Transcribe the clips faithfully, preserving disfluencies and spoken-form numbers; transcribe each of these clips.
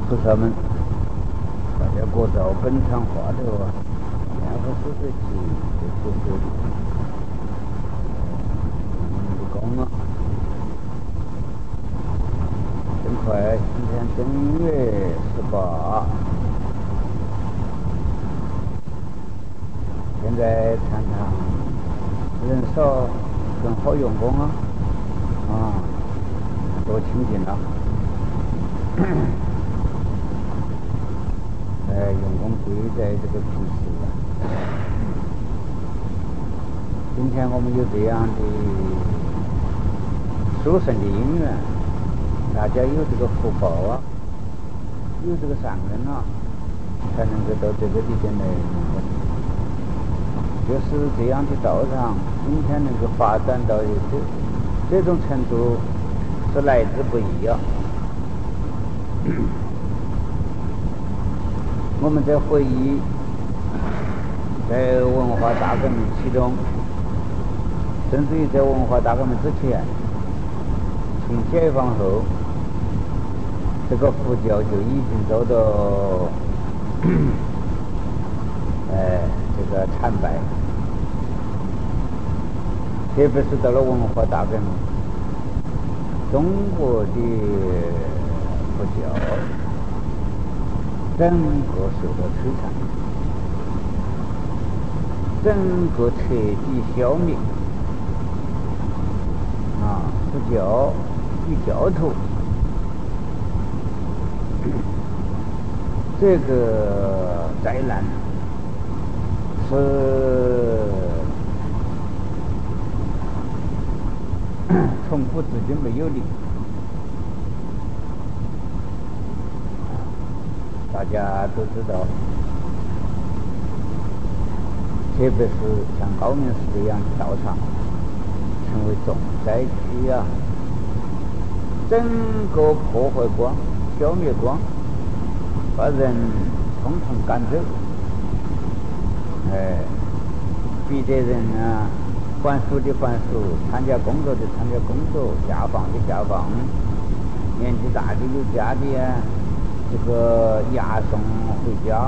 菩萨们，大家过早本场化头啊，然后说说起就说说嗯不讲了。真快，今天正月十八，现在常常人少更好用功啊，啊，多清净了。哎，用功贵在这个平时啊。今天我们有这样的殊胜的因缘，大家有这个福报啊，有这个善根啊，才能够到这个地点来用功。就是这样的道场，今天能够发展到这这种程度，是来之不易啊。我们在回忆，在文化大革命其中，甚至于在文化大革命之前，从解放后，这个佛教就已经遭到，呃，这个惨败，特别是到了文化大革命，中国的佛教整个受到摧残，整个彻底消灭啊！佛教与教徒这个灾难是从古至今没有的。大家都知道，特别是像高明寺这样的道场，成为重灾区啊！整个破坏光、消灭光，把人统统赶走。哎，逼得人啊，还俗的还俗，参加工作的参加工作，下放的下放，年纪大的有家的啊。这个押送回家，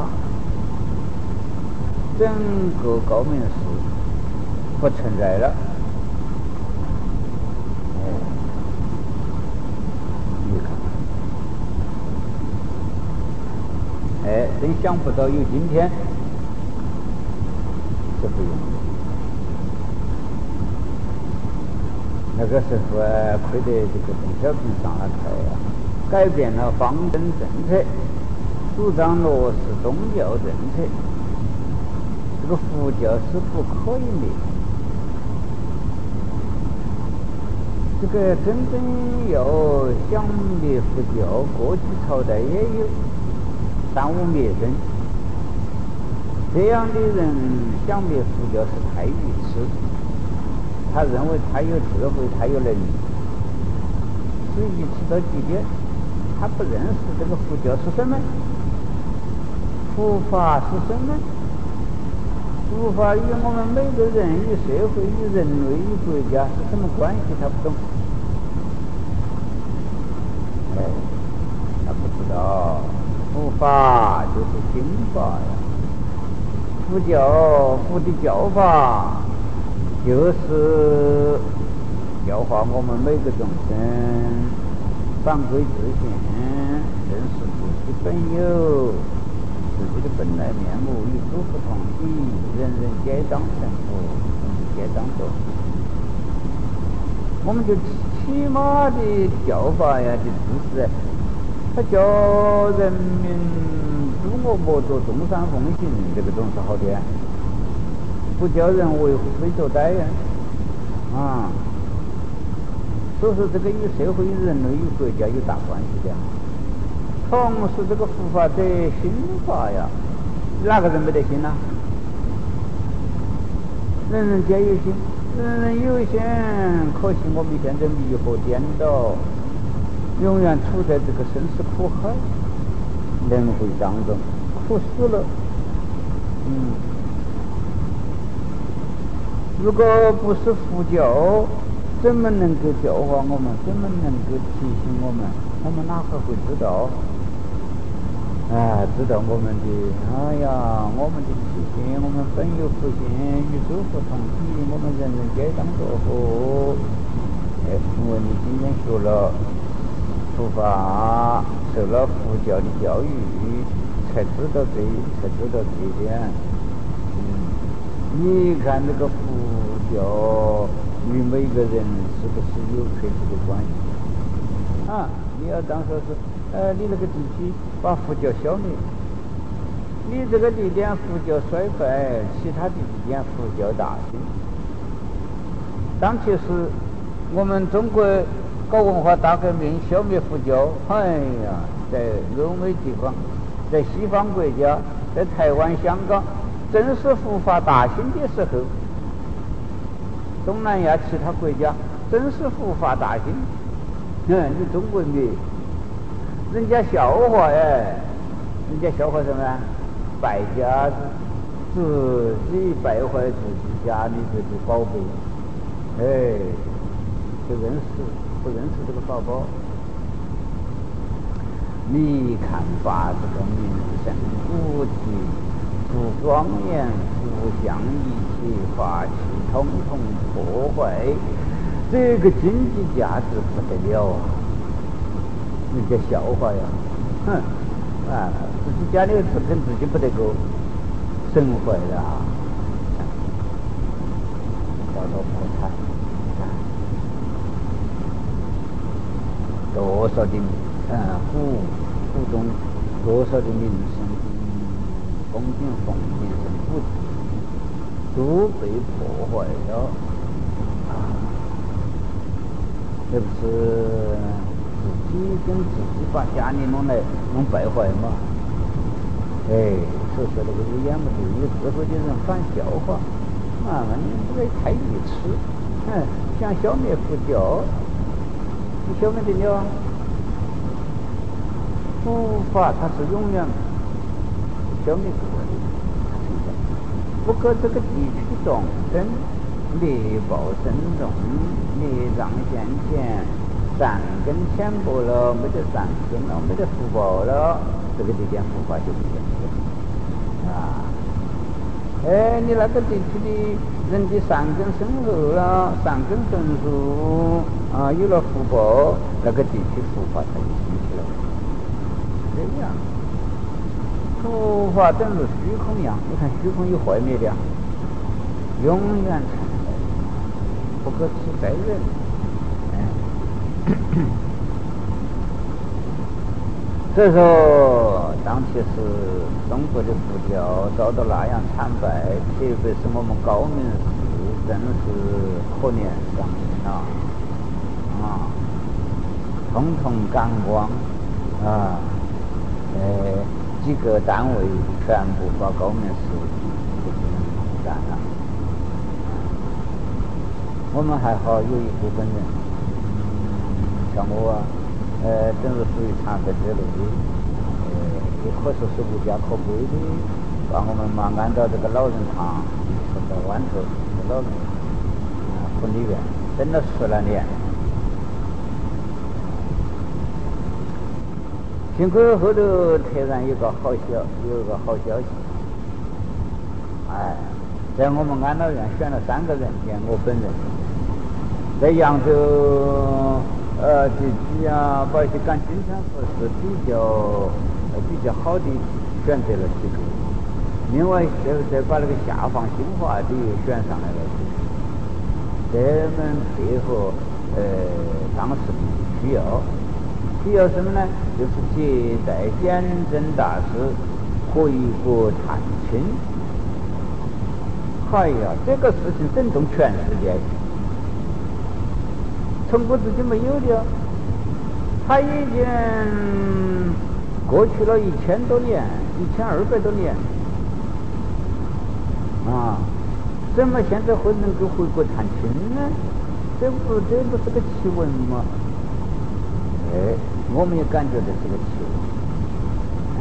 整个高明寺不存在了。哎，你看，哎，真想不到有今天，是不容易。那个时候啊，亏得这个邓小平上了台啊。改变了方针政策，主张落实宗教政策。这个佛教是不可以灭。这个真正要想灭佛教，过去朝代也有三五灭真。这样的人想灭佛教是太愚痴，他认为他有智慧，他有能力，是愚痴到极点。他不认识这个佛教是什么，佛法是什么，佛法与我们每个人、与社会、与人类、与国家是什么关系，他不懂。哎，他不知道，佛法就是经法呀，佛教佛的教法就是教化我们每个众生。返归自性，认识自己本有，自己的本来面目，与诸佛同体，人人皆当成佛，人人皆当作。我们就起码的教法呀，的知识，他教人民诸恶莫作，众善奉行，这个总是好的，不教人为虎非作歹呀，啊。所以说，这个与社会、与人类、与国家有大关系的。同时，这个佛法者心法呀，哪个人没得心呐、啊？人人皆有心，人人有心，可惜我们现在迷惑颠倒，永远处在这个生死苦海、轮回当中，苦死了。嗯，如果不是佛教，怎么能够教化我们？怎么能够提醒我们？我们哪个会知道？ 啊，知道我们的，哎呀，我们的起心，我们本有福心，与诸佛同体，我们人人皆当作佛。哎，因为你今天学了佛法，受了佛教的教育，才知道这，才知道这一点。嗯，你看这个佛教与每个人是不是有垂直的关系？啊，你要当说是。呃，你那个地区把佛教消灭，你这个地点佛教衰败，其他的地点佛教大兴。当其时，我们中国搞文化大革命，消灭佛教，哎呀，在欧美地方，在西方国家，在台湾、香港，正是佛法大兴的时候。东南亚其他国家，正是佛法大兴。嗯，你中国灭。人家笑话哎，人家笑话什么呢？败家子自己败坏自己家里这个宝贝，哎，不认识不认识这个宝宝。你看法这个名声古体，不庄严，不像一切法器，统统破坏，这个经济价值不得了啊！人家笑话呀，哼，啊，自己家里的资本自己不得够损坏的，遭到破产，多少的嗯股股东，多少的名声风景风景是不都被破坏了，啊，这不是？自己跟自己把家里弄来弄败坏嘛，哎，所以说那个有眼不对有智慧的人反笑话，啊，你不可以太愚痴，嗯，想消灭佛教，你消灭得了？佛法它是永远消灭不了的，它存在。不过这个地区众生猎报深重，孽障现前。善根浅薄了，没得善根了，没得福报了，这个地点佛法就不现前啊！哎，你那个地区的人的善根深厚了，善根深熟啊，有了福报，那个地区佛法才就兴起来。这样，佛法正如虚空一样，你看虚空有坏灭的，永远存在，不可取代人。这时候，当其时中国的佛教遭到那样惨败，特别是我们高明寺，真是可怜伤心啊！啊，统统赶光啊！呃，几个单位全部把高明寺给占了。我们还好有一部分人。像我啊，呃，正是属于残废之类的，呃，也可说是无家可归的，把我们嘛安到这个老人堂，送到湾头老人啊护理院，等了十来年。幸亏后头突然有个好消，有个好消息，哎，在我们安老院选了三个人，连我本人，在扬州。呃，地区啊，把一些干金山佛是比较呃比较好的选择了几个，另外再再把那个下放新华的选上来了，这们配合呃当时的需要，需要什么呢？就是接待鉴真大师和一个探亲。哎呀，这个事情震动全世界。从古至今没有的，他已经过去了一千多年，一千二百多年啊！怎么现在会能够回国探亲呢？这不这不是个奇闻吗？哎，我们也感觉这是个奇闻。哎，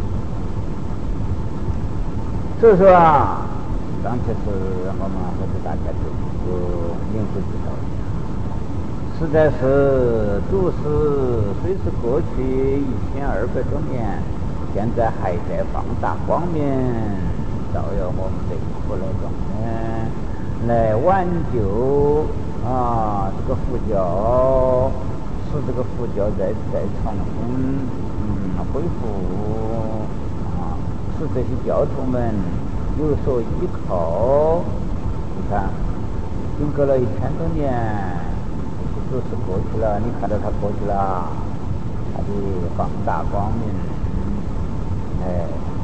所以说啊，当时是我们或者大家都都领会知道。实在是，祖师虽是过去一千二百多年， 现在还在放大光明，照耀我们这一佛来众呢，来挽救啊这个佛教，使这个佛教再再重新嗯恢复啊，使这些教徒们有所依靠。你看，经过了一千多年，这些都是过去了，你看到它过去了，它的放大光明，哎，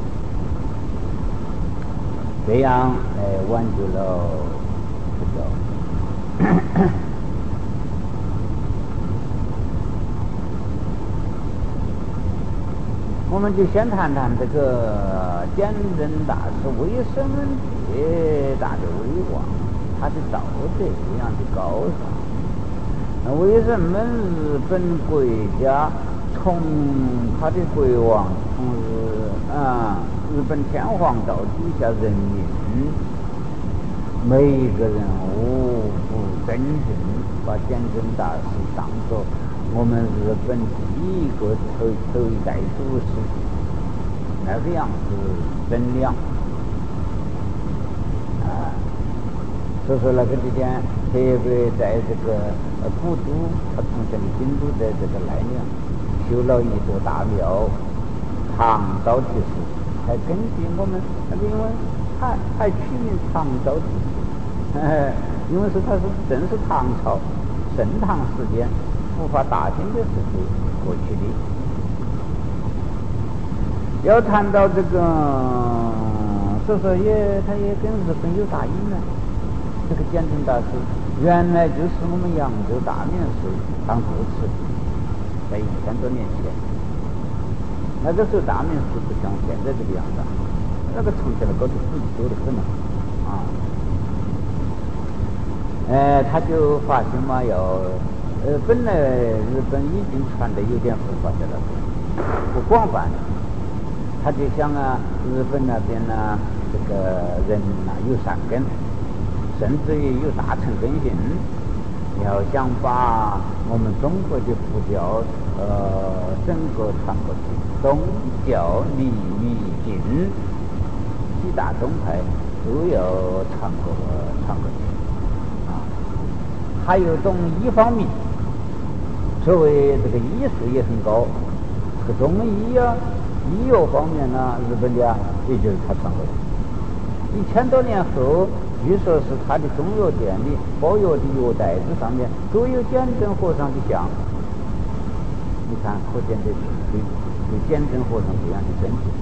这样哎挽救了佛教。我们就先谈谈这个鉴真大师为什么这大的威望，他的道德这样的高尚。为什么日本国家从他的国王从日啊日本天皇到底下人民，每一个人无不真心把鉴真大师当作我们日本第一个头头一代祖师，那个样子真亮啊！所以说那个之间，特别在这个呃古都，他从前的京都的这个奈良修了一座大庙，唐招提寺，还根据我们那个因为还还取名唐招提寺，因为是它是正是唐朝盛唐时间佛法大兴的时候过去的。要谈到这个，所以说也他也跟日本有大因呢。这个鉴真大师原来就是我们扬州大面寺当住持，在一千多年前。那个时候大面寺不像现在这个样子，那个从前的高度自己多得很了啊。呃，他就发现嘛，要呃，本来日本已经传的有点佛法在那边，不广泛。他就想啊，日本那边呢，这个人呐、啊、有善根，甚至于有大乘根性，要想把我们中国的佛教呃整个传过去，宗教礼仪经几大宗派都要传过传过去啊。还有中医方面，所谓这个医术也很高，这个中医啊。医药方面呢，日本的啊，也就是他传过来。一千多年后，据说是他的中药店里包药的药袋子上面都有鉴真和尚的像。你看，可见这对对鉴真和尚这样的真实。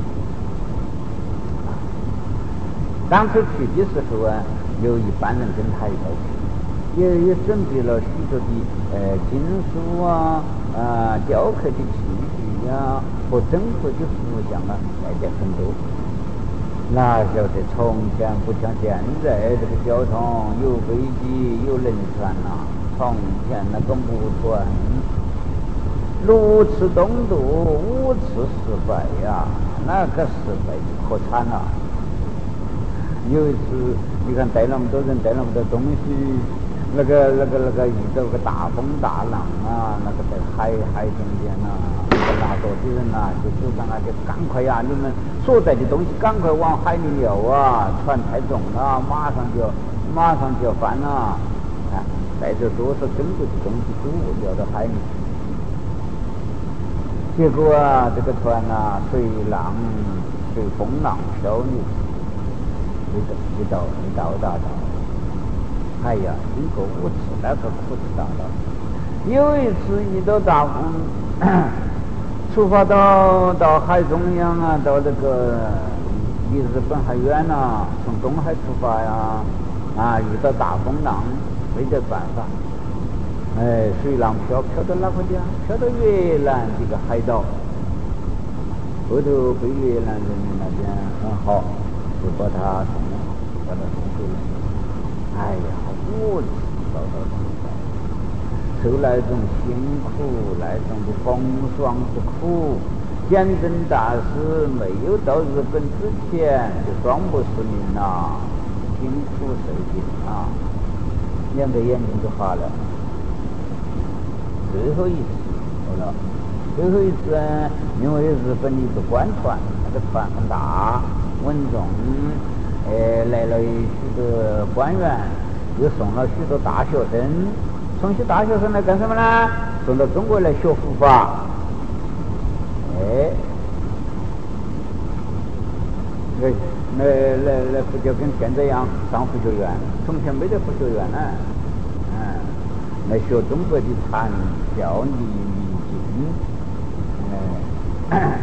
当初去的时候啊，有一般人跟他一道去，也也准备了许多的呃经书啊、啊、呃、雕刻的器具呀。和整个的佛像啊，来的很多。哪晓得从前不像现在这个交通有飞机有轮船呐、啊，从前那个木船，六次东渡，五次失败呀，那个失败可惨了。有一次，你看带那么多人，带那么多东西，那个那个那个遇到个大风大浪啊，那个在海海中间呐、啊。那多的人呐、啊，就主张啊，就赶快呀、啊，你们所带的东西赶快往海里流啊！船太重了，马上就马上就要翻了。看带着多少珍贵的东西都掉到海里。结果啊，这个船啊，随浪随风浪漂流，一到一到一到大到，哎呀，经过五次，那个苦子大了。有一次遇到大风。出发到到海中央啊，到这个离日本还远呐、啊，从东海出发呀，啊，遇到大风浪，没得办法，哎，水浪飘飘到哪个地方？飘到越南这个海岛，后头被越南人那边很好，就把他送把他送回来。哎呀，我遭到痛苦。受那种辛苦，那种的风霜之苦，鉴真大师没有到日本之前就双目失明了，辛苦受尽啊，两个眼睛就花了。最后一次好了， 最后一次，因为日本一个官船，那个船很大，稳重，呃，来了许多官员，又送了许多大学生，送些大学生来干什么呢？送到中国来学佛法。哎，那那那那不就跟现在一样上佛学院？从前没得佛学院呢，嗯，来学中国的禅教理理经，哎，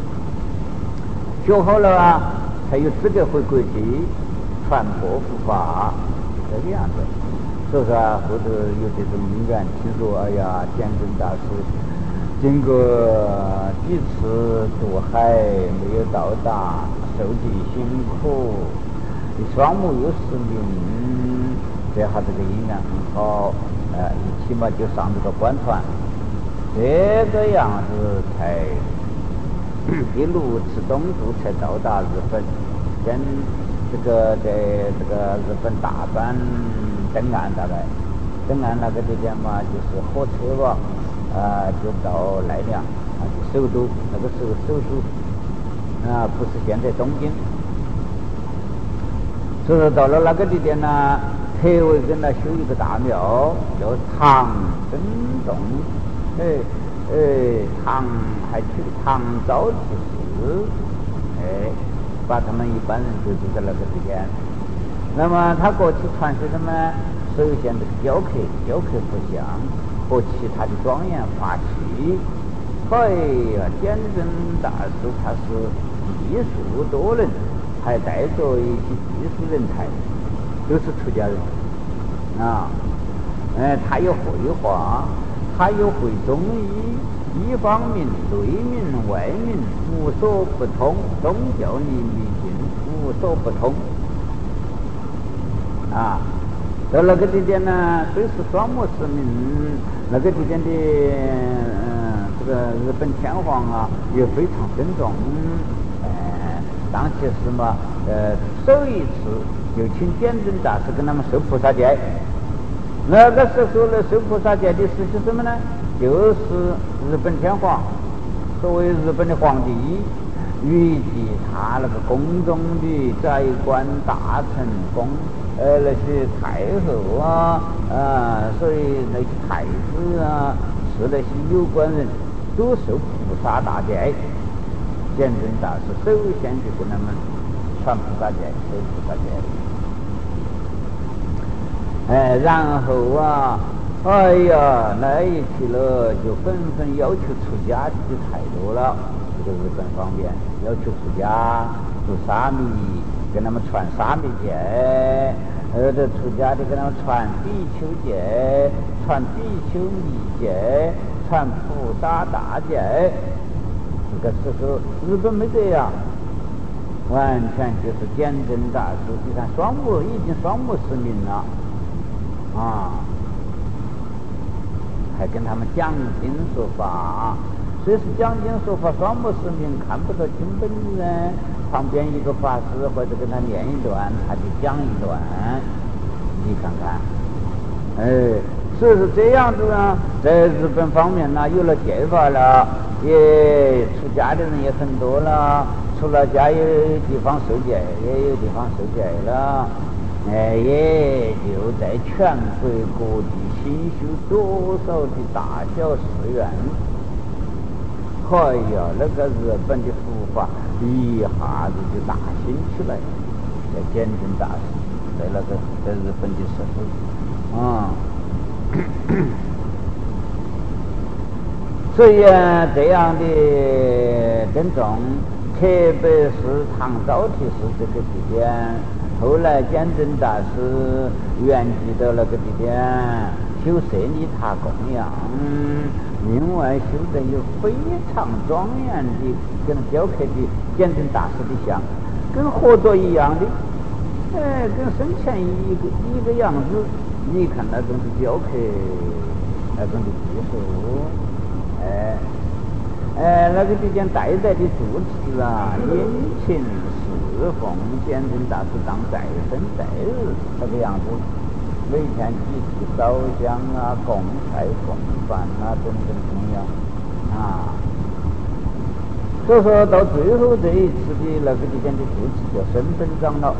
学好了啊，才有资格回国际传播佛法，这个样子。所以说啊，后头有这种因缘，听说哎呀，鉴真大师经过几次渡海没有到达，受尽辛苦，双目有失明，这下这个因缘很好，呃，一起嘛就上这个官船，这个样子才一路吃东渡才到达日本，跟这个在这个日本大阪登岸，大概登岸那个地点嘛，就是火车吧。啊，就到奈良啊，首都那个时候首都啊，不是现在东京。所以说到了那个地点呢，特为跟他修一个大庙，叫唐真洞。哎哎，唐还取唐招之士，哎，把他们一般人就住在那个地点。那么他过去传是什么？首先这个雕刻，雕刻佛像。和其他的庄严法器，哎呀，鉴真大师他是艺术多能，还带着一些技术人才，都是出家人啊。哎，他有绘画，他有会中医，一方面内明外明，无所不通，宗教理理经无所不通啊。到那个地点呢，虽是双目失明，那个地点的嗯，这个日本天皇啊，也非常尊重。呃，当其时嘛，呃，首一次就请鉴真大师跟他们受菩萨戒。那个时候呢，受菩萨戒的事是什么呢？就是日本天皇，作为日本的皇帝，预计他那个宫中的宰官大臣宫。呃，那些太后啊，啊，所以那些太子啊，是那些有关人都受菩萨大戒。鉴真大师首先就跟他们传菩萨戒，受菩萨戒。哎，然后啊，哎呀，那一去了就纷纷要求出家的太多了。这个日本方面要求出家，做沙弥，跟他们传沙弥戒。有的出家的跟他们传比丘戒，传比丘尼戒，传菩萨大戒。这个时候日本没这样，完全就是鉴真大师，你看双目已经双目失明了啊，还跟他们讲经说法。虽是讲经说法，双目失明看不到经本人，旁边一个法师或者跟他念一段，他就讲一段，你看看，哎，所以说这样子呢，在日本方面呢，有了戒法了，也出家的人也很多了，出了家有地方受戒，也有地方受戒了，哎，也就在全国各地新修多少的大小寺院。哎呀，那个日本的佛法一下子就大兴起来，在鉴真大师在那个在日本的时候啊，所以啊，这样的珍重，特别是唐招提寺这个地点，后来鉴真大师圆寂到那个地点，修舍利塔供养。另外修的有非常庄严的跟雕刻的鉴真大师的像，跟活着一样的，哎，跟生前一个一个样子。你看那种的雕刻，那种的技术，哎哎，那个地点代代的住持啊，殷勤侍奉鉴真大师当再生再日这个样子。每天集体烧香啊，供菜供饭啊，等等供养啊。 所以说到最后这一次的那个地方的住持叫身本长老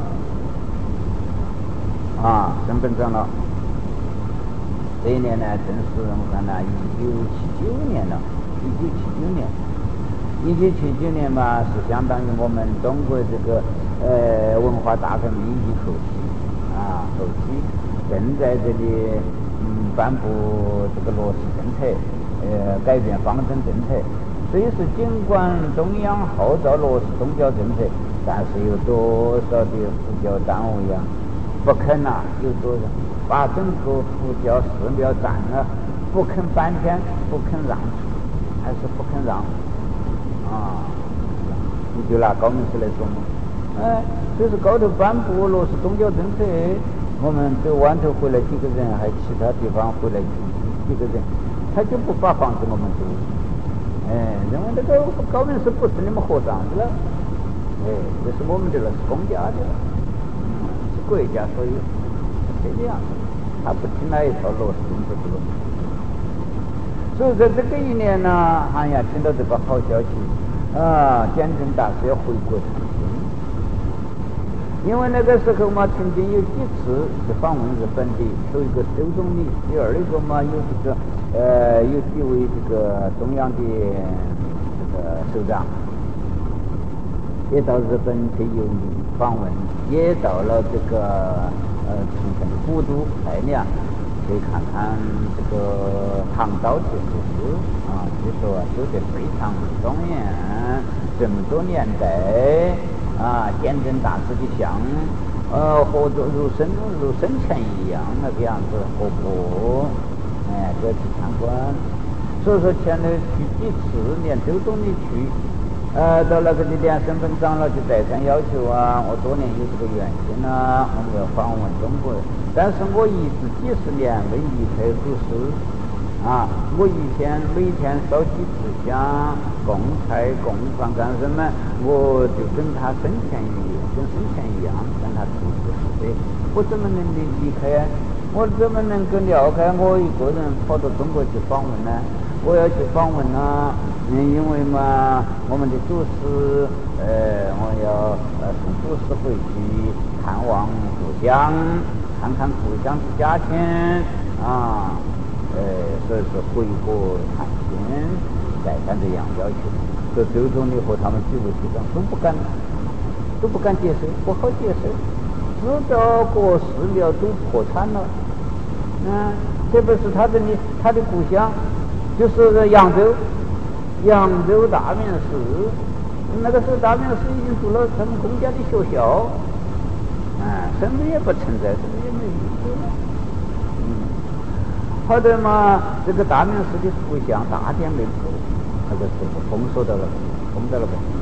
啊，身本长老。这一年呢，正是我看呢，一九七九年了，一九七九年，一九七九年嘛，是相当于我们中国这个呃文化大革命的后期啊，后期正在这里嗯颁布这个落实政策，呃改变方针政策。所以是尽管中央号召落实宗教政策，但是有多少的佛教单位呀，不肯呐、啊，有多少把整个佛教寺庙占了，不肯搬迁，不肯让出，还是不肯让啊！你就拿高明寺来说嘛，哎，所以是高头颁布落实宗教政策，我们走湾头回来几个人，还其他地方回来几个人，他就不把房子我们住。哎，认为这个高明寺不是你们和尚的了，哎，这是我们的了，是公家的了，嗯，是国家所有，是这个样子，他不听那一套落实政策的了。所以在这个一年呢，哎呀，听到这个好消息啊，鉴真大师要回国参亲，因为那个时候嘛，曾经有几次是访问日本的，头一个周总理，第二一个嘛有这个。呃，有几位这个中央的这个首长也到日本去游历访问，也到了这个呃冲绳的古都奈良，去看看这个唐招提设施啊，据说啊修得非常庄严，这么多年代啊，鉴真大师的像，呃，和着如生如生前一样那个样子活泼。哎，这去参观，所以说前头去几次，连周总理去，呃，到那个地连身份长了就再三要求啊，我多年有这个愿心啊，我们要访问中国，但是我一直几十年没离开祖师啊，我一天每天烧几次香，供菜供饭干什么，我就跟他生前一样，跟生前一样，跟他处处是非，我怎么能离离开？我怎么能够撩开我一个人跑到中国去访问呢？我要去访问呢，嗯，因为嘛，我们的祖师，呃，我要呃送祖师回去看望故乡，看看故乡的家亲啊，呃，所以说回国探亲，再三这样要求。这周总理和他们几位首长都不敢，都不敢接受，不好接受。知道各寺庙都破产了，嗯，这不是他的他的故乡，就是扬州，扬州大明寺，那个时候大明寺已经做了他们公家的学校，啊，什么也不存在，什么也没有了，嗯，后来嘛，这个大明寺的佛像大殿没破，那个时候封锁到了，封到了本地，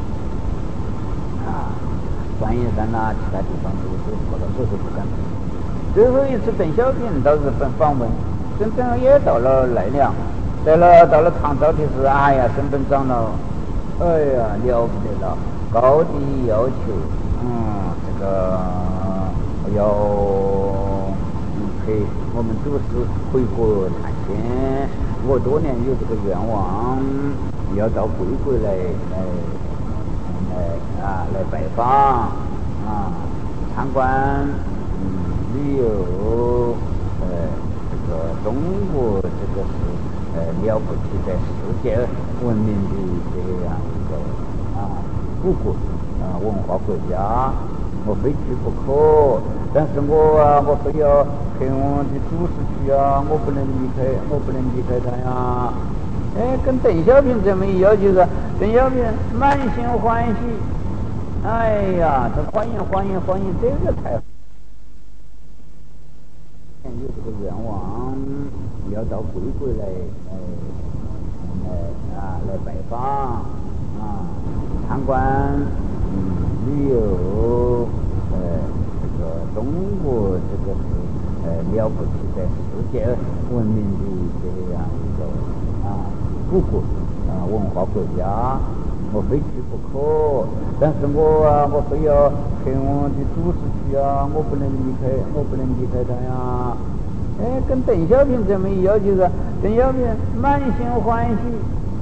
啊。观音山呐、啊，其他地方都都破了，都是不敢。最后一次邓小平到日本访问，真正也到了奈良，到了到了唐招提寺，哎呀，身本长老，哎呀，了不得了，高低要求，嗯，这个要陪我们祖师回国探亲，我多年有这个愿望，要到贵国来来。来啊，来拜访啊，参观，嗯，旅游，呃，这个中国这个是呃了不起，在世界闻名的这样一个啊古国啊文化国家，我非去不可。但是我啊，我非要陪我的祖师去啊，我不能离开，我不能离开他呀。哎，跟邓小平这么一要求是，邓小平满心欢喜，哎呀，他欢迎欢迎欢迎，这个才好。有这个愿望，要到贵国来来来啊来拜访啊，参观，嗯，旅游，呃，这个中国这个是呃了不起，在世界闻名的这样一个啊。古国啊，文化国家，我非去不可。但是我啊，我非要陪我的祖师去啊，我不能离开，我不能离开他呀。哎，跟邓小平这么一要求是，邓小平满心欢喜，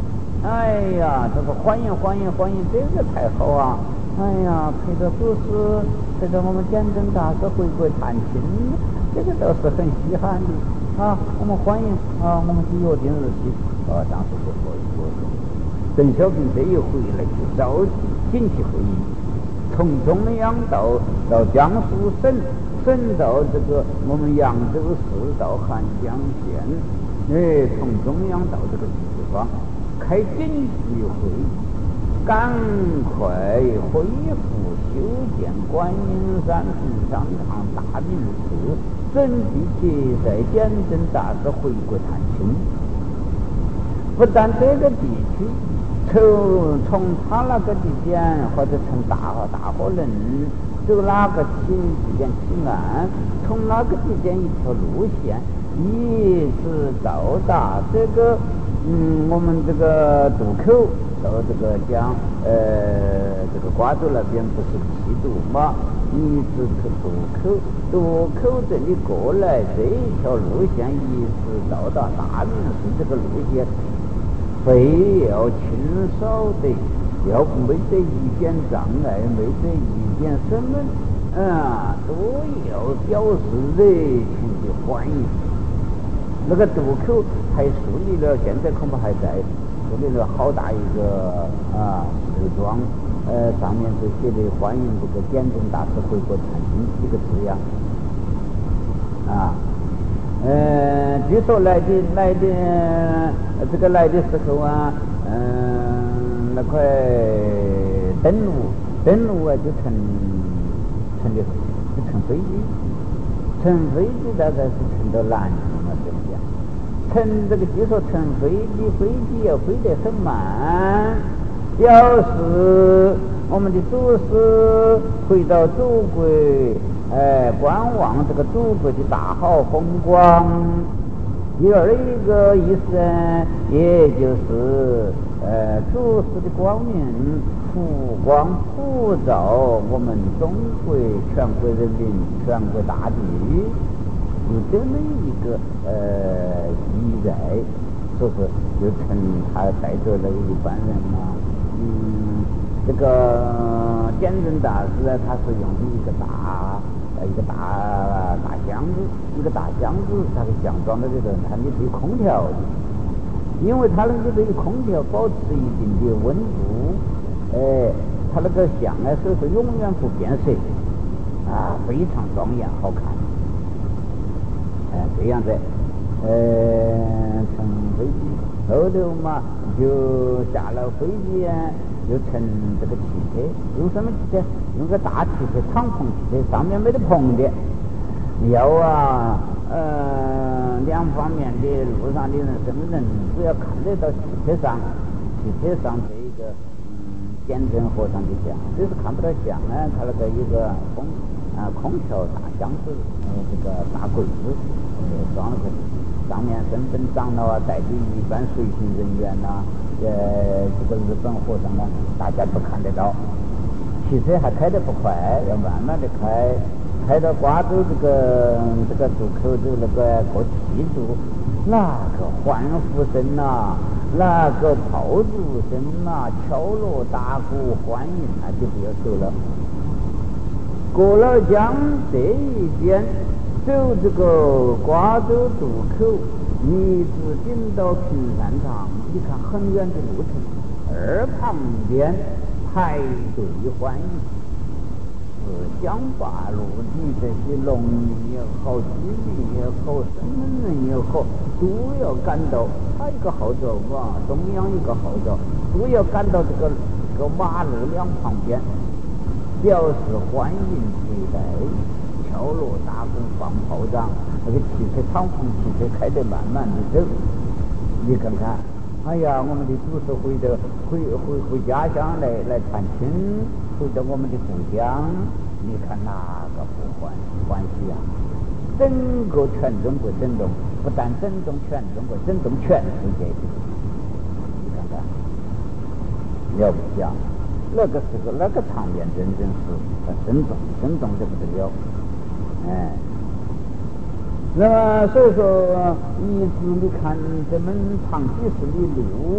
哎呀，这个欢迎欢迎欢迎，这个太好啊！哎呀，陪着祖师，陪着我们鉴真大师回归探亲，这个倒是很稀罕的啊！我们欢迎啊，我们就约定日期，啊，当时就说一说说。邓小平这一回来就召集紧急会议，从中央到到江苏省，省到这个我们扬州市到汉江县，哎，从中央到这个地方开紧急会议，赶快恢复修建观音山平常堂大明寺，准备接待鉴真大师回国探亲。不但这个地区从从他那个地点，或者从大大河人走哪个起地点起岸，从哪个地点一条路线，一直到达这个嗯我们这个渡口，到这个江呃这个瓜州那边不是七渡嘛，一直去渡口，渡口这里过来这一条路线，一直到达大明寺这个路线。非要清扫的，要不没得一点障碍，没得一点什么啊，都要表示热情的欢迎。那个渡口还树立了，现在恐怕还在树立了好大一个啊石桩，呃，上面就写的欢迎这个鉴真大师回国探亲几个字样啊。呃，据说来的来的、呃、这个来的时候啊，嗯、呃，那块登陆登陆啊，就乘乘的就乘飞机，乘飞机大概是乘到南京了，对不对？乘这个据说乘飞机，飞机要飞得很慢，表示我们的祖师回到祖国。哎，观望这个祖国的大好风光。第二一个意思呢，也就是呃，祖师的光明福光普照我们中国全国人民、全国大地，有这么一个呃意在，所以说就称他带着了一般人嘛。嗯，这个鉴真大师呢，他是用的一个大。一个大大箱子，一个大箱子，它的箱装的这个，它里头有空调的，因为它那里头有空调，保持一定的温度，哎，它那个箱呢，所以说永远不变色，啊，非常庄严好看，哎，这样子，呃，乘飞机，后头嘛就下了飞机啊。就乘这个汽车，用什么汽车？用个大汽车，敞篷汽车，上面没得棚的。要啊，呃，两方面的路上的人，什么人只要看得到汽车上，汽车上这一个嗯鉴真和尚的像，只是看不到像呢，它那个一个空啊空调大箱子，呃这个大柜子，呃装了个。上面身份长老啊，带的一般随行人员呐、啊，呃，这个日本和尚呢，大家都看得到。汽车还开得不快，要慢慢的开，开到瓜州这个这个渡口的那个过七渡，那个欢呼声呐、啊，那个炮竹声呐、啊，敲锣打鼓欢迎，那就不要说了。过了江这一边。走这个瓜州渡口，一直进到平山堂，你看很远的路程，而旁边排队欢迎，四乡八路的这些农民也好，居民也好，什么人也好，都要赶到。他一个号召哇，中央一个号召，都要赶到这个这个马路两旁边，表示欢迎接待。敲锣打鼓放炮仗，那个汽车敞篷汽车开得慢慢的走，你看看，哎呀，我们的祖师回到回回回家乡来来探亲，回到我们的故乡，你看哪个不欢欢喜啊？整个全中国震动，不但震动全中国，震动全世界，你看看，了不起啊！那个时候那个场面真正是震动震动的不得了。哎，那么所以说，一直你看这么长几十里路，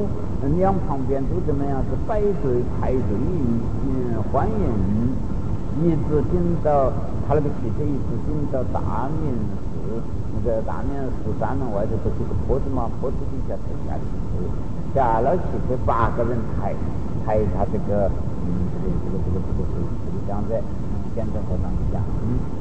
两旁边都怎么样是摆队排队嗯欢迎，一直顶到他那个汽车一直顶到大明寺，那个大明寺山门外头不是个坡子嘛，坡子底下停下汽车，下了汽车八个人抬抬他这个嗯这个这个这个这个这个这个箱子，简单和尚讲嗯。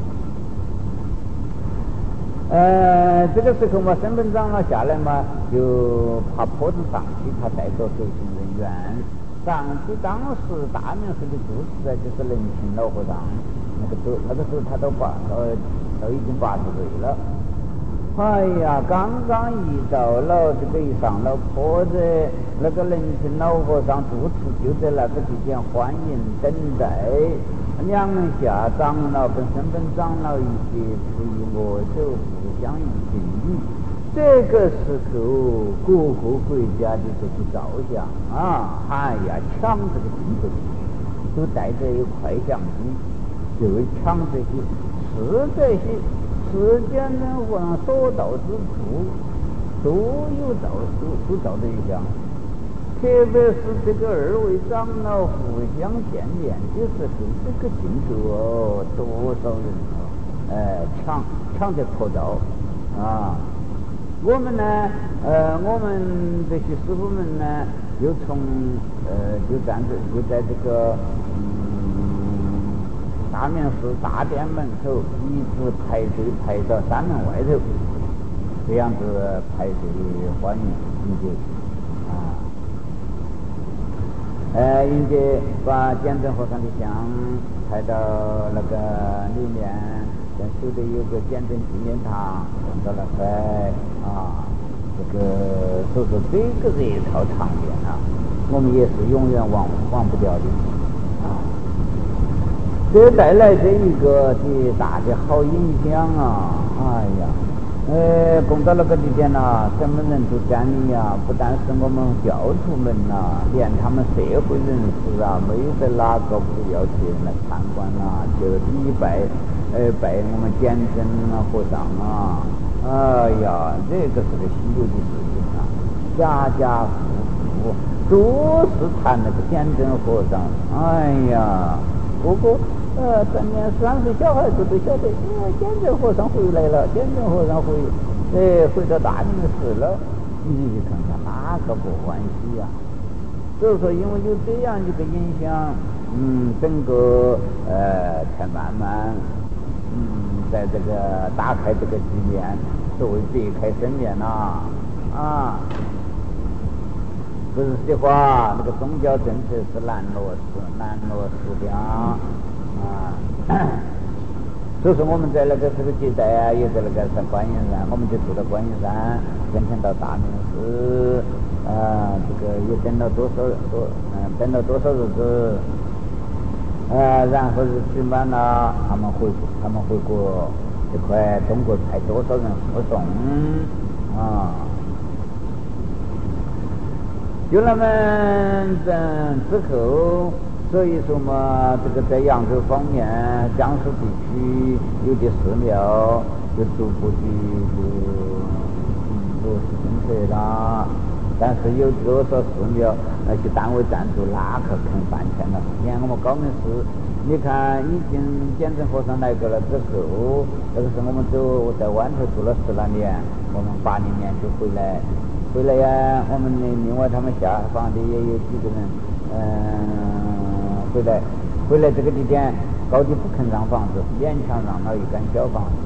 呃，这个时候嘛，身份长了下来嘛，就爬坡子上去，他带着随行人员上去。当时大明寺的住持啊，就是仁勤老和尚，那个都那个时候他都八呃都已经八十岁了。哎呀，刚刚一到了这个一上了坡子，那个仁勤老和尚住持就在那个地点欢迎等待。两下长老跟身份长老一起出一握手，互相一敬礼。这个时候，各个国家的这些照相啊，哎呀，抢这个镜头，都带着有快相机，就抢这些，是这些，世间人和尚所到之处，都有照，都都照这一相。特别是这个二位长老互相见面的时候，这个镜头哦，多少人哦，呃，抢抢着拍照啊！我们呢，呃，我们这些师傅们呢，就从呃，就站着，就在这个嗯，大明寺大殿门口，一直排队排到山门外头，这样子排队欢迎迎接。呃，迎接把鉴真和尚的像抬到那个里面，跟修的有个鉴真纪念堂，放到那块啊，这个所以说这个热潮场面啊，我们也是永远忘忘不掉的啊。这带来这一个的大的好影响啊，哎呀。呃，供到那个地点呐，什么人都站立呀，不但是我们教徒们呐，连他们社会人士啊，没有在哪个不要去来参观呐，去礼拜，呃，拜我们鉴真啊和尚啊，哎呀，这个是个稀有的事情啊，家家户户都是谈那个鉴真和尚，哎呀，不过。呃，三年三岁小孩子都晓得，因为鉴真和尚回来了，鉴真和尚回，哎，回到大明寺了，你看看哪个不欢喜呀、啊？所以说，因为有这样一个影响，嗯，整个呃才慢慢，嗯，在这个打开这个局面，所谓别开生面呐，啊。不是的话，那个宗教政策是难落实，难落实的啊。啊，所以说我们在那个这个接待啊，也在那个在观音山，我们就住到观音山，跟前到大明寺，啊，这个也等了多少多，嗯，等了多少日子，啊，然后日期满了，他们回他们回国，这块中国派多少人护送，啊，有那么等之后。所以说嘛，这个在扬州方面，江苏地区有的寺庙就逐步的就落实政策啦。但是有多少寺庙那些单位赞助，哪个肯办钱了？你看我们高明寺，你看已经鉴真和尚来过了之后，那个是我们走在湾头住了十来年，我们八零年就回来，回来呀，我们另外他们下放的也有几个人，嗯。回来，回来这个地点，高低不肯让房子，勉强让了一间小房子，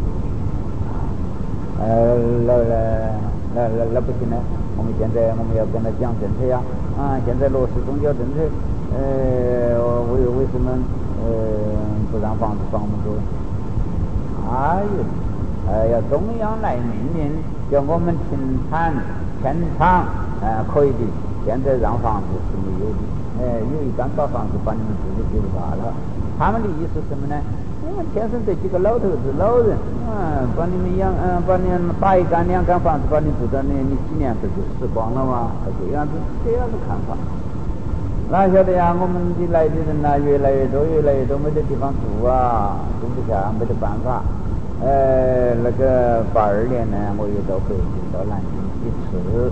呃，那那那那那不行呢？我们现在我们要跟他讲政策呀，啊，现在落实宗教政策，呃，为为什么呃不让房子帮我们住？哎呦，哎呀，中央来命令，叫我们停产迁厂，呃，可以的，现在让房子是没有的。哎，有一张小房子把你们自己丢罢了。他们的意思是什么呢？因为天生这几个老头子老人，嗯，把你们养，嗯，把你们打一间两间房子，把你住到你，你几年不就死光了吗？这样子，这样子看法。哪晓得呀？我们的来的人呐、啊，越来越多，越来越多，没得地方住啊，住不下，没得办法。呃，那个八二年呢，我又到北京到南京几次。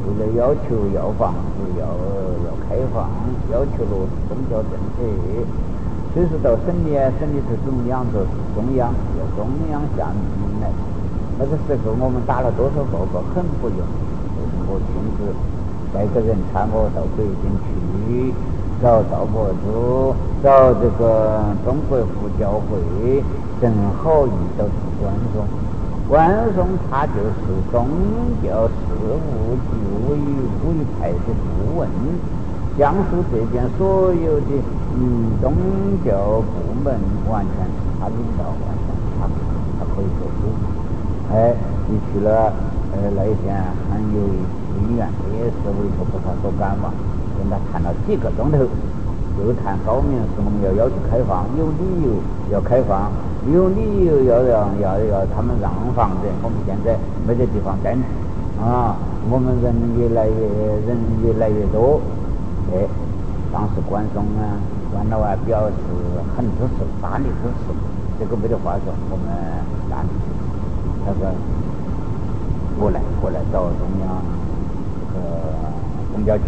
为了要求要房子要要开放，要求落实宗教政策，所以说到省里省里头中央都是中央要中央下命令来。那个时候我们打了多少报告，很不容易。我亲自带个人参我到北京去，找道博主，找这个中国佛教会，正好遇到这个关松。关松他就是宗教事务局委委派的顾问，江苏这边所有的嗯宗教部门完全是他领导，完全是他他可以做主。哎，你去了呃那一天很有意愿，也是为头菩萨所感化，跟他谈了几个钟头，就谈高明是我们要要求开放，有理由要开放，有理由要让要要他们让房子，我们现在没得地方占啊，我们人越来越人越来越多，哎，当时关松啊关老啊表示很支持，大力支持，这个没得话说，我们大力支持。他说过来过来到中央这个公交局，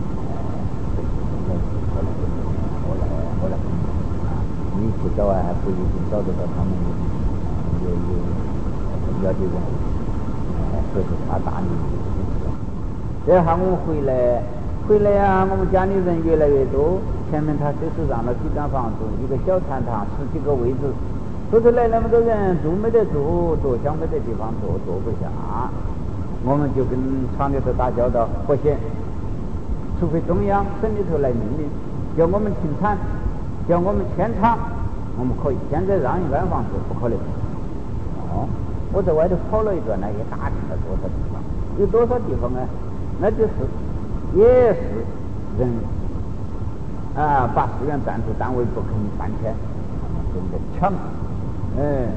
后来后来后来啊，你去找啊还不一定找得到他们有有公交的人，哎，所以说他大力支持。这下我回来回来啊，我们家里人越来越多，前面他就是让了几间房子，一个小禅堂，十几个位置。说出来那么多人住没得住，坐想没得地方坐，坐不下，我们就跟厂里头打交道，不行，除非中央省里头来命令，叫我们停产，叫我们迁厂，我们可以。现在让一间房子不可能。哦，我在外头跑了一转呢，也打听了多少地方，有多少地方呢？那就是也是人啊，把寺院暂住单位不肯搬迁，真的抢。嗯，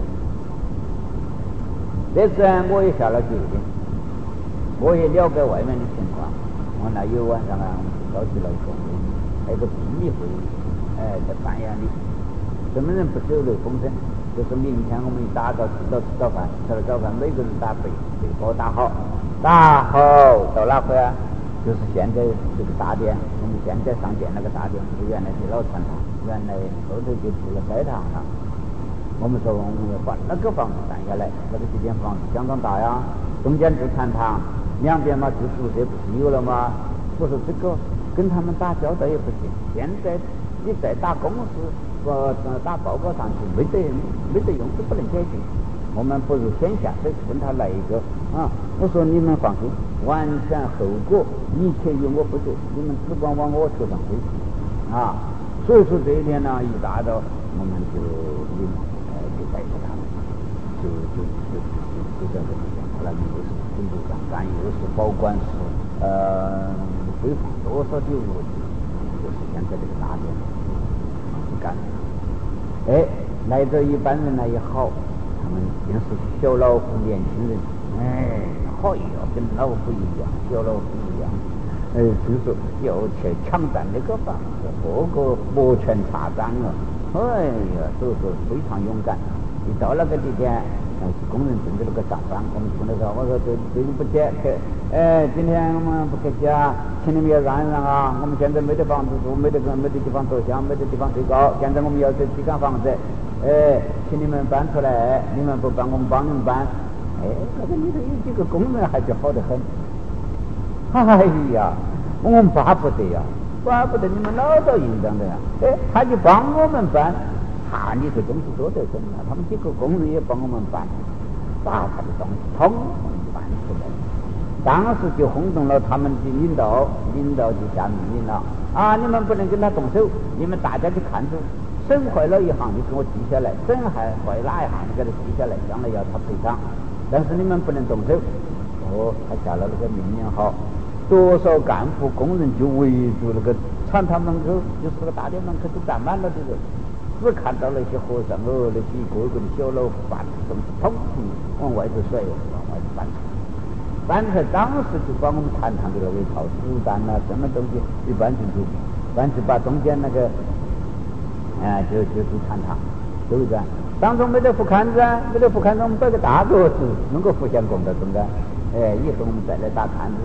这次我也下了决心，我也了解外面的情况。我那有晚上啊，我们召集了一个会议，还有个秘密会议，哎，在半夜里，什么人不走漏风声？就是明天我们一大早吃到吃早饭，吃了早饭，每个人打背背包打好，打好到哪回啊？就是现在这个大殿，我们现在上建那个大殿是原来的老禅堂，原来后头就住了斋堂了。我们说我们要把那个房子占下来，那个几间房子相当大呀，中间住禅堂，两边嘛住宿舍不是有了吗？我说这个跟他们打交道也不行，现在你再打公司呃打报告上去没得没得用，是不能解决。我们不如先下手跟他来一个啊！我说你们放心，完全后果一切由我负责，你们只管往我头上推啊！所以说这一天呢，一大早我们就领。就带着他们，就就就就就在这里边，后来又是军部长官，又是保管室，呃，规划多少的物质，就是现在这个大殿干。哎，来这一般人来也好，他们尽是小老虎年轻人，哎，好呀，跟老虎一样，小老虎一样，哎，就说要去抢占那个房子，个个摩拳擦掌了。哎呀，所以说非常勇敢。一到那个地点，呃，工人正在那个上班，我们听了说，我说对对不起，客，哎，今天我们不客气啊，请你们要让一让啊，我们现在没得房子住，没得没得地方坐香，没得地方睡觉，现在我们要这几间房子，哎，请你们搬出来，你们不搬，我们帮你们搬。哎，那个里头有几个工人还是好得很。哎呀，我们巴不得呀。怪不得你们老早应当的呀！哎，他就帮我们搬，哈，你这东西多得很啊！他们几个工人也帮我们搬，把他的东西统统搬出来。当时就轰动了他们的领导，领导就下命令了啊！你们不能跟他动手，你们大家去看着，损坏了一行你给我记下来，损害坏哪一行你给他记下来，将来要他赔偿。但是你们不能动手。哦，他下了那个命令好。多少干部工人就围住那个禅堂门口，就是那个大殿门口，都站满了的人，只看到那些和尚哦，那些一个个的小老虎把东西统统往外头甩，往外头搬出来。搬出来，当时就把我们禅堂的那一套竹担啊，什么东西一搬进去，搬去把中间那个，哎、呃，就就就禅堂，对不对？当中没得扶龛子啊，没得扶龛子，我们摆个大桌子，弄个福香供在中间，哎，以后我们再来打龛子。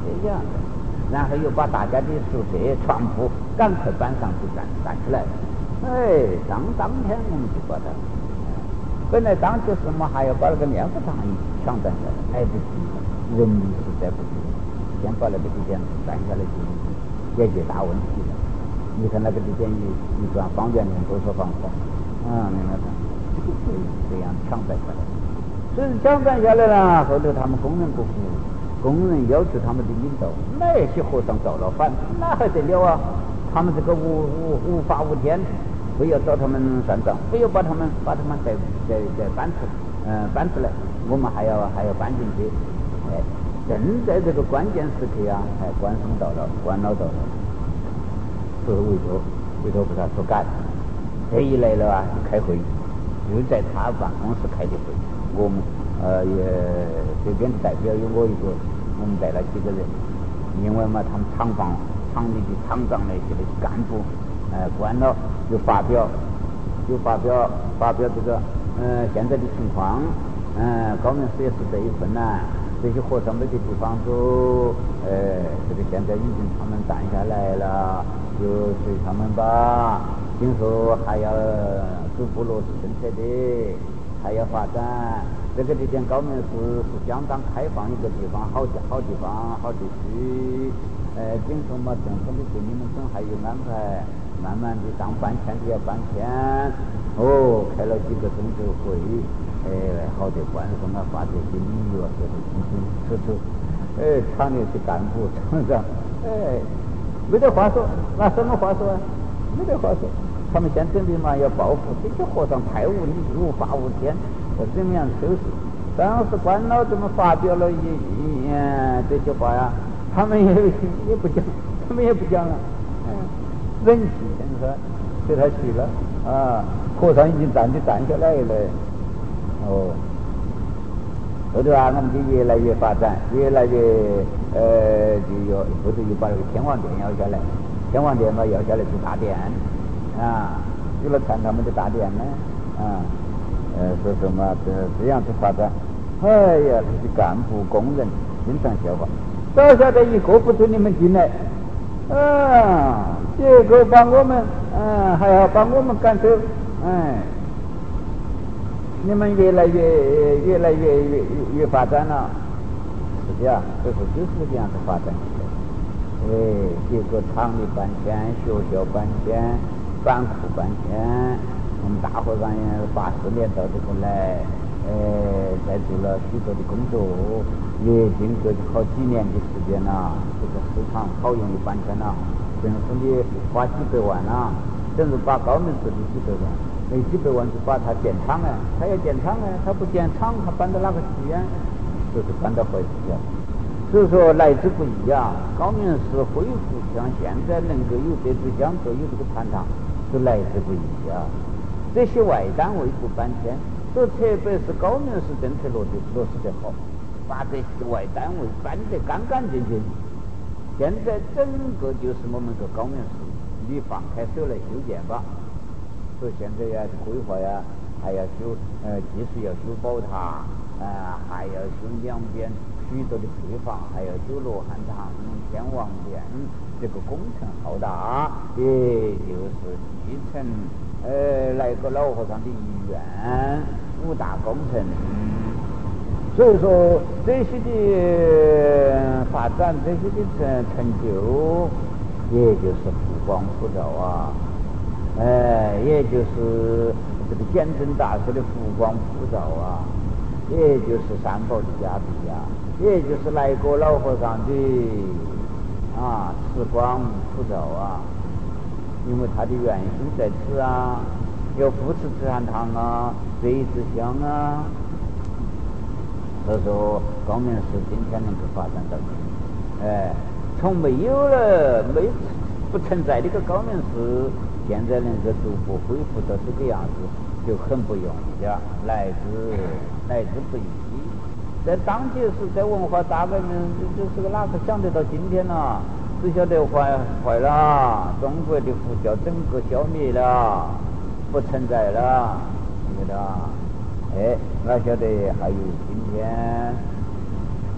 这样的，然后又把大家的宿舍床铺赶快搬上去站站起来。哎，当当天我们就把它，本来当时是我们还要把那个练佛堂一起抢占下来，来不及了，人力实在不足，先把那个地点占下来就解决大问题了。你看那个地点一一转方圆多少方块，啊，你看看，这样抢占下来。所以抢占下来了，后头他们工人不服，工人要求他们的领导，那些和尚造了反，那还得了啊！他们这个无无无法无天，非要找他们算账，非要把他们把他们再再再搬出，嗯、呃，搬出来，我们还要还要搬进去。哎，正在这个关键时刻啊，哎，关松到了，关老到了，说委托委托菩萨说干，这一来了啊，就开会，就在他办公室开的会。我们呃也这边的代表有我一个，我们带了几个人，因为嘛他们厂房厂里的厂长那些的干部，呃官了就发表就发表发表这个呃现在的情况，嗯、呃、高明寺也是这一份呐，这些和尚没的地方走，呃这个现在已经他们占下来了，就随他们吧，听说还要逐步落实政策的。还要发展这个地点，高明寺是相当开放一个地方，好好地方，好地区。呃，听说嘛，政府的对你们总还有安排，慢慢的当搬迁的要搬迁。哦，开了几个政治会，哎，好的官方啊，发这些理由啊，这些清清楚楚。哎，厂里的干部厂长，哎，没得话说，拿什么话说啊？没得话说。他们先准备嘛，要报复这些和尚太无理、无法无天，要怎么样收拾？当时官老这么发表了一一嗯这些话呀，他们也也不讲，他们也不讲了，嗯，忍气，真是随他去了啊。和尚已经站就站下来了，哦，后头啊，我们就越来越发展，越来越呃，就要后头又把那个天王殿要下来，天王殿嘛要下来做大殿。啊，有了看他们的大殿呢，啊，呃，说什么这这样子发展，哎呀，这些干部工人经常笑话，早晓得一个不准你们进来，啊，结果把我们，嗯、啊，还要把我们赶走，哎，你们越来越越来越越越发展了，是的啊，这是就是这样子发展起来，哎，结果厂里搬迁，学校搬迁。板库搬迁，我们大和尚也八四年到这个来，呃，在做了许多的工作，也经过好几年的时间了。这个市场好容易搬迁了，政府的花几百万了，等于把高明寺的几百万，那几百万就把它建厂哎，他要建厂哎，他不建厂，他搬到哪个去呀？就是搬到怀石了。所以说来之不易啊，高明寺恢复像现在能够有这支香座，有这个禅堂。是来之不易啊！这些外单位不搬迁，这特别是高明寺政策落地落实得好，把这些外单位搬得干干净净。现在整个就是我们说高明寺，你放开手来修建吧。所以现在呀，规划呀，还要修呃，既是要修宝塔，啊、呃，还要修两边许多的配房，还要修罗汉堂、天王殿。这个工程浩大，也就是继承呃来个老和尚的遗愿，五大工程。所以说这些的发展，这些的成成就，也就是福光普照啊，呃，也就是这个鉴真大师的福光普照啊，也就是三宝的加持啊，也就是来个老和尚的。啊，时光普照啊，因为他的原心在此啊，有扶持慈善堂啊，这一支香啊，所以说高明寺今天能够发展到今，哎，从没有了没不存在这个高明寺，现在能够逐步恢复到这个样子，就很不容易的，来之来之不易。在当其时，在文化大革命，就是个哪个想得到今天呢、啊？只晓得坏坏了，中国的佛教整个消灭了，不存在了，对的。哎，哪晓得还有今天？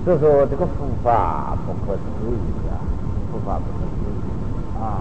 所以说这个佛法不可思议啊，佛法不可思议啊。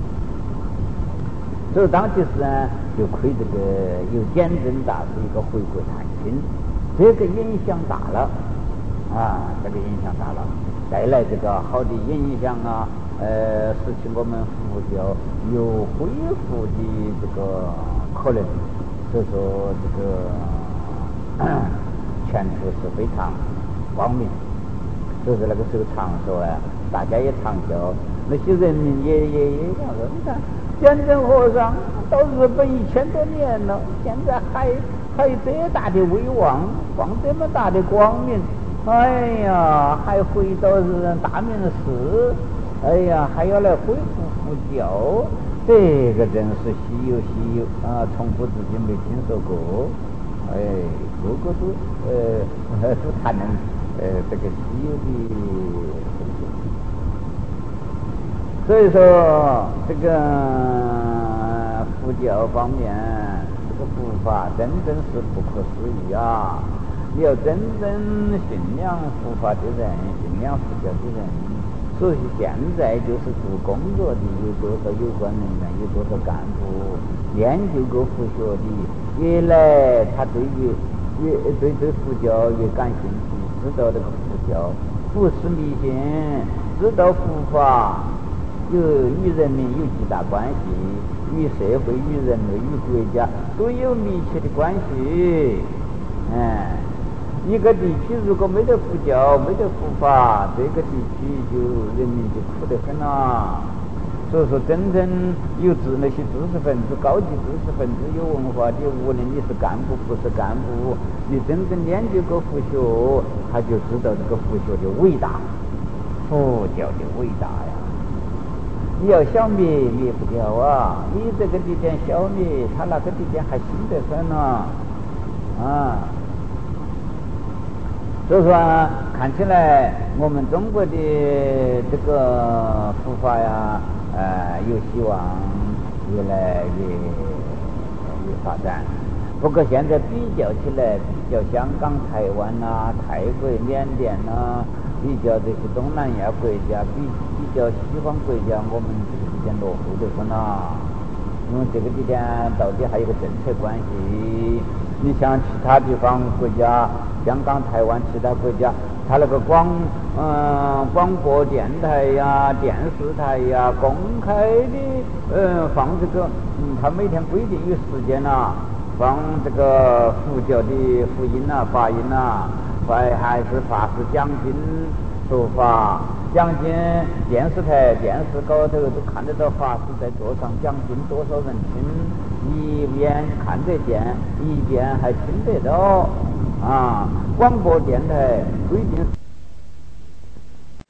所以当其时呢，就亏这个有鉴真大师一个回国探亲，这个影响大了啊，这个影响大了，带来这个好的影响啊，呃，使其我们佛教有恢复的这个可能。所以说这个前途是非常光明。所以说那个时候常说啊，大家也常笑，那些人民也也也讲说，你看鉴真和尚到日本一千多年了，现在还还有这大的威望，放这么大的光明，哎呀，还回到是大明寺，哎呀，还要来恢复佛教，这个真是稀有稀有啊！从古至今没听说过，哎，个个都呃都谈论呃这个稀有的东西。所以说这个佛教方面，这个佛法真正是不可思议啊！你要真正信仰佛法的人，信仰佛教的人，所以现在就是做工作的有多少有关人员，有多少干部研究过佛学的，越来他对于越对对佛教越感兴趣，知道这个佛教不是迷信，知道佛法有与人民有极大关系，与社会、与人类、与国家都有密切的关系。嗯，一个地区如果没得佛教，没得佛法，这个地区就人民就苦得很了。所以说，真正有知那些知识分子、高级知识分子、有文化的，无论你是干部不是干部，你真正研究过佛学，他就知道这个佛学的伟大，佛教的伟大呀！你要消灭灭不掉啊！你这个地点消灭，他那个地点还新得很呢啊！所以说看起来我们中国的这个佛法呀，呃，有希望越来越越发展。不过现在比较起来，比较香港、台湾啊、泰国、缅甸啊，比较这些东南亚国家，比比较西方国家，我们这个地点落后得很啊。因为这个地点到底还有个政策关系。你像其他地方国家，香港、台湾其他国家，它那个广嗯、呃、广播电台呀、电视台呀，公开的呃放这个，嗯，它每天规定有时间呐、啊，放这个佛教的福音呐、啊、法音呐、啊，还还是法师讲经说法。讲经电视台、电视高头都看得到法师在桌上讲经，多少人听，一边看得见，一边还听得到啊！广播电台规定。